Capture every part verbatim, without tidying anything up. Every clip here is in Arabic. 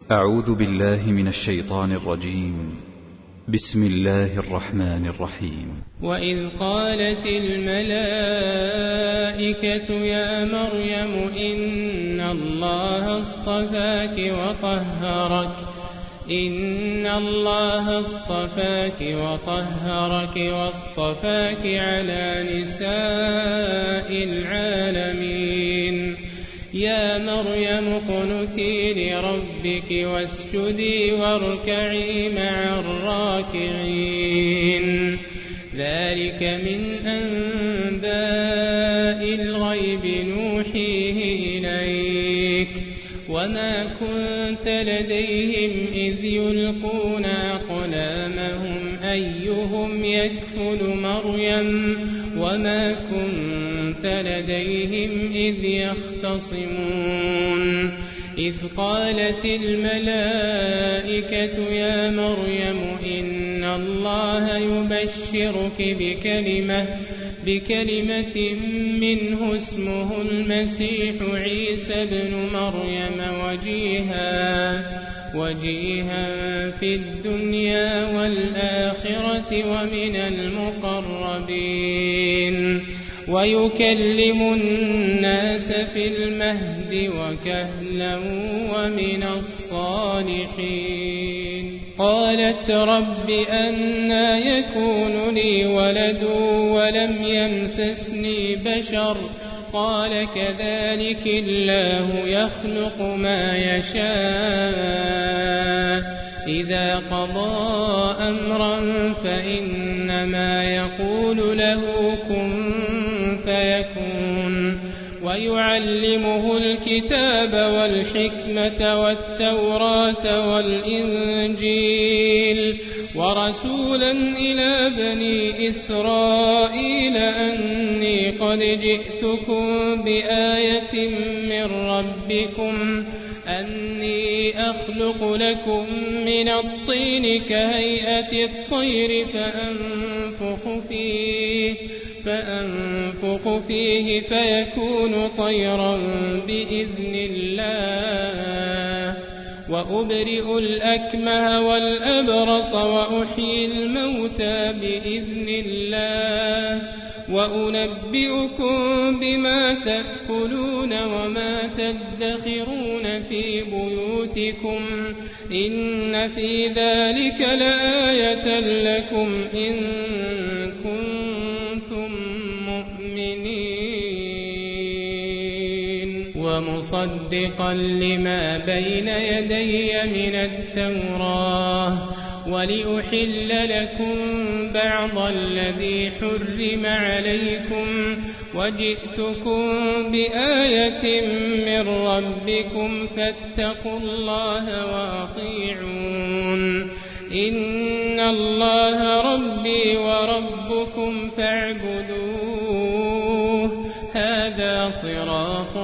أعوذ بالله من الشيطان الرجيم. بسم الله الرحمن الرحيم. وإذ قالت الملائكة يا مريم إن الله اصطفاك وطهرك إن الله اصطفاك وطهرك واصطفاك على نساء العالمين يا مريم اقنتي لربك واسجدي واركعي مع الراكعين ذلك من أنباء الغيب نوحيه إليك وما كنت لديهم إذ يلقون أقلامهم أيهم يكفل مريم وما كنت لديهم إذ يختصمون إذ قالت الملائكة يا مريم إن الله يبشرك بكلمة بكلمة منه اسمه المسيح عيسى بن مريم وجيها وجيها في الدنيا والآخرة ومن المقربين ويكلم الناس في المهد وكهلا ومن الصالحين قالت رب أنى يكون لي ولد ولم يمسسني بشر قال كذلك الله يخلق ما يشاء إذا قضى أمرا فإنما يقول له كن فيكون ويعلمه الكتاب والحكمة والتوراة والإنجيل ورسولا إلى بني إسرائيل أني قد جئتكم بآية من ربكم أني أخلق لكم من الطين كهيئة الطير فأنفخ فيه فأنفخ فيه فيكون طيرا بإذن الله وأبرئ الأكمه والأبرص وأحيي الموتى بإذن الله وأنبئكم بما تأكلون وما تدخرون في بيوتكم إن في ذلك لآية لكم إن كنتم مؤمنين ومصدقا لما بين يدي من التوراة ولأحل لكم بعض الذي حرم عليكم وجئتكم بآية من ربكم فاتقوا الله وأطيعون إن الله ربي وربكم فاعبدوه هذا صراط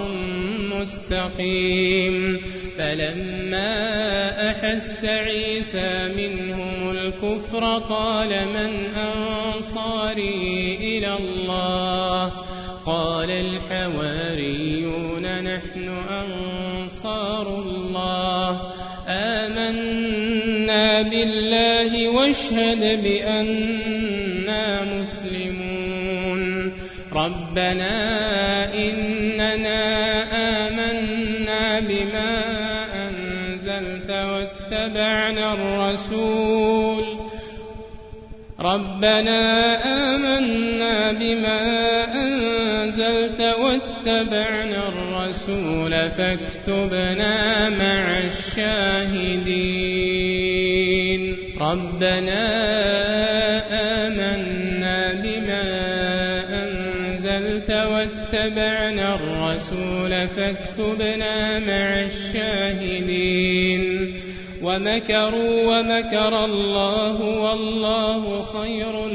مستقيم فلما أحس عيسى منهم الكفر قال من أنصاري إلى الله قال الحواريون نحن أنصار الله آمنا بالله واشهد بأننا مسلمون ربنا إننا آمنا بما أنزلت واتبعنا الرسول ربنا آمنا بما أنزلت واتبعنا الرسول فاكتبنا مع الشاهدين ربنا آمنا بما أنزلت واتبعنا الرسول فاكتبنا مع الشاهدين ومكروا ومكر الله والله خير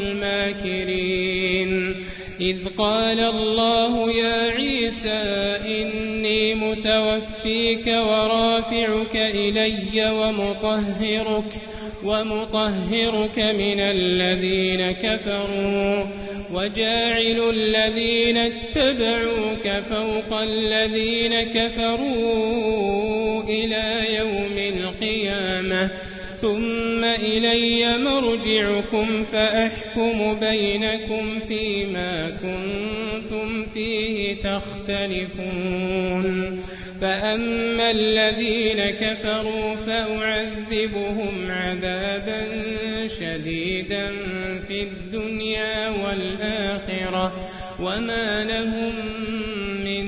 الماكرين إذ قال الله يا عيسى إني إني متوفيك ورافعك إلي ومطهرك ومطهرك من الذين كفروا وجاعل الذين اتبعوك فوق الذين كفروا إلى يوم القيامة ثم إلي مرجعكم فأحكم بينكم فيما كنتم فيه تختلفون فأما الذين كفروا فأعذبهم عذابا شديدا في الدنيا والآخرة وما لهم من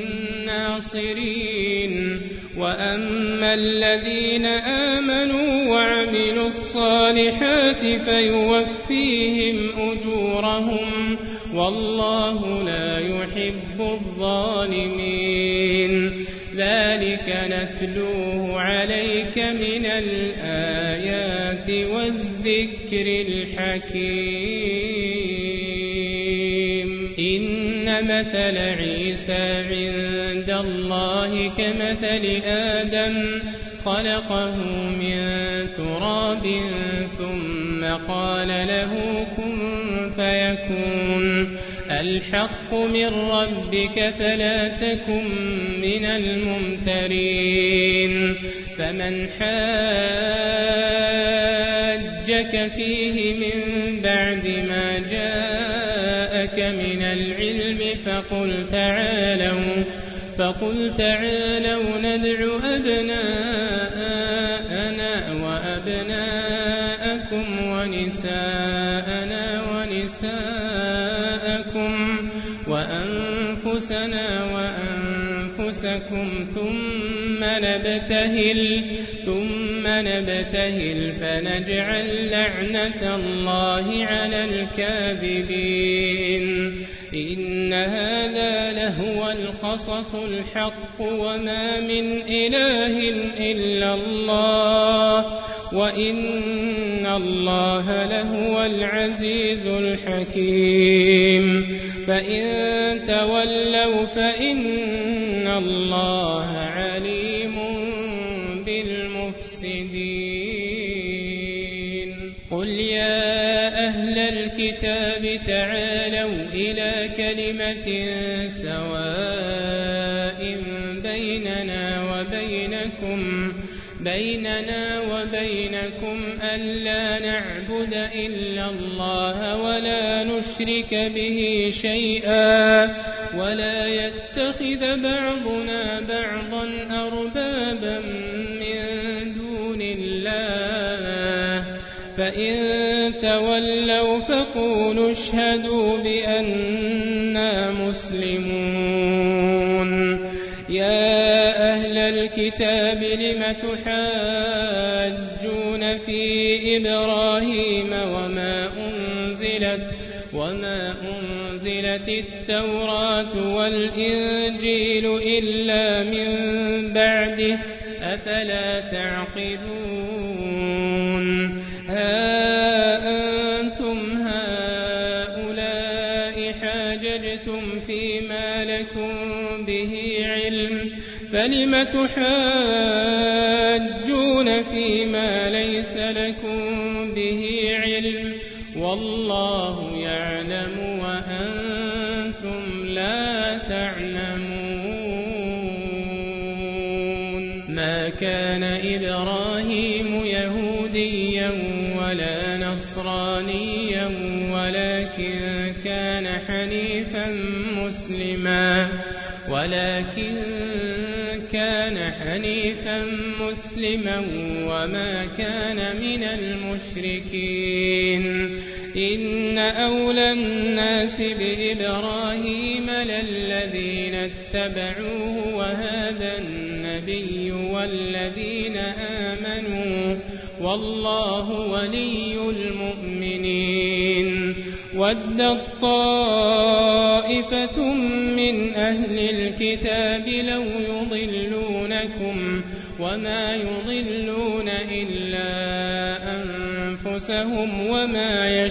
ناصرين وأما الذين آمنوا وعملوا الصالحات فيوفيهم أجورهم والله لا يحب الظالمين ذلك نتلوه عليك من الآيات والذكر الحكيم إن مثل عيسى عند الله كمثل آدم خلقه من تراب ثم قال له كن فيكون الحق من ربك فلا تكن من الممترين فمن حاجك فيه من بعد ما جاءك من العلم فقل تعالوا فقل تعالوا ندع أبناءنا وأبناءكم ونساءنا ونساءكم وأنفسنا وأنفسكم ثم نبتهل ثم نبتهل فنجعل لعنة الله على الكاذبين إن هذا لهو القصص الحق وما من إله إلا الله وإن الله لهو العزيز الحكيم فإن تولوا فإن الله عليم بالمفسدين قل يا أهل الكتاب تعالوا إلى كلمة سواء بيننا وبينكم بيننا وبينكم ألا نعبد إلا الله ولا نشرك به شيئا ولا يتخذ بعضنا بعضا أربابا من دون الله فإن تولوا فقولوا اشهدوا بأننا مسلمون يا أهل الكتاب لم تحاجون في إبراهيم وما أنزلت وما أنزلت التوراة والإنجيل إلا من بعده أفلا تعقلون ها أنتم هؤلاء حاججتم فيما لكم به علم فلم تحاجون فيما ليس لكم به علم والله يعلم وأنتم لا تعلمون ما كان إبراهيم يهوديا ولا نصرانيا ولكن كان حنيفا مسلما ولكن كان حنيفا مسلما وما كان من المشركين إن أولى الناس بإبراهيم للذين اتبعوه وهذا النبي والذين آمنوا والله ولي المؤمنين ودت طائفة من أهل الكتاب لو يضلونكم وما يضلون إلا أنفسهم وما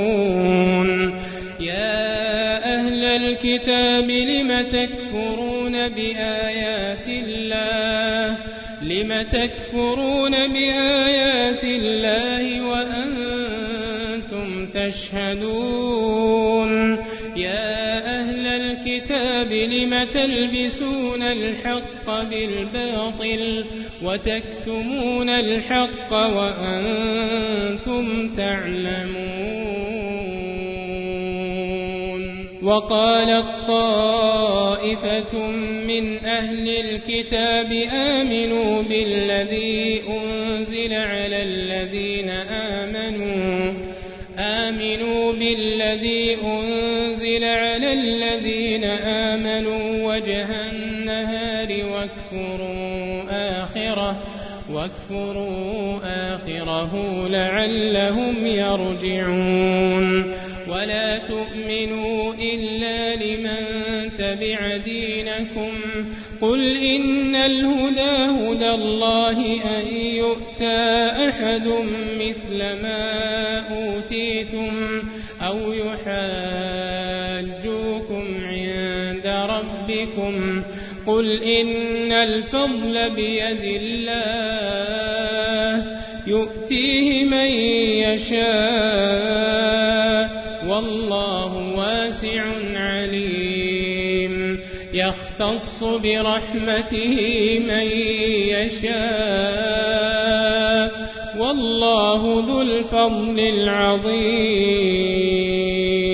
يشعرون يا أهل الكتاب لم تكفرون تكفرون بآيات الله لم تكفرون بآيات الله وأنتم تشهدون يا أهل الكتاب لم تلبسون الحق بالباطل وتكتمون الحق وأنتم تعلمون وقالت طائفة من أهل الكتاب آمنوا بالذي أنزل على الذين آمنوا آمنوا بالذي أنزل على الذين آمنوا وجه النهار واكفروا آخره واكفروا آخره لعلهم يرجعون ولا تؤمنوا إلا لمن تبع دينكم قل إن الهدى هدى الله أن يؤتى أحد مثل ما أوتيتم أو يحاجوكم عند ربكم قل إن الفضل بيد الله يؤتيه من يشاء والله واسع عليم يختص برحمته من يشاء والله ذو الفضل العظيم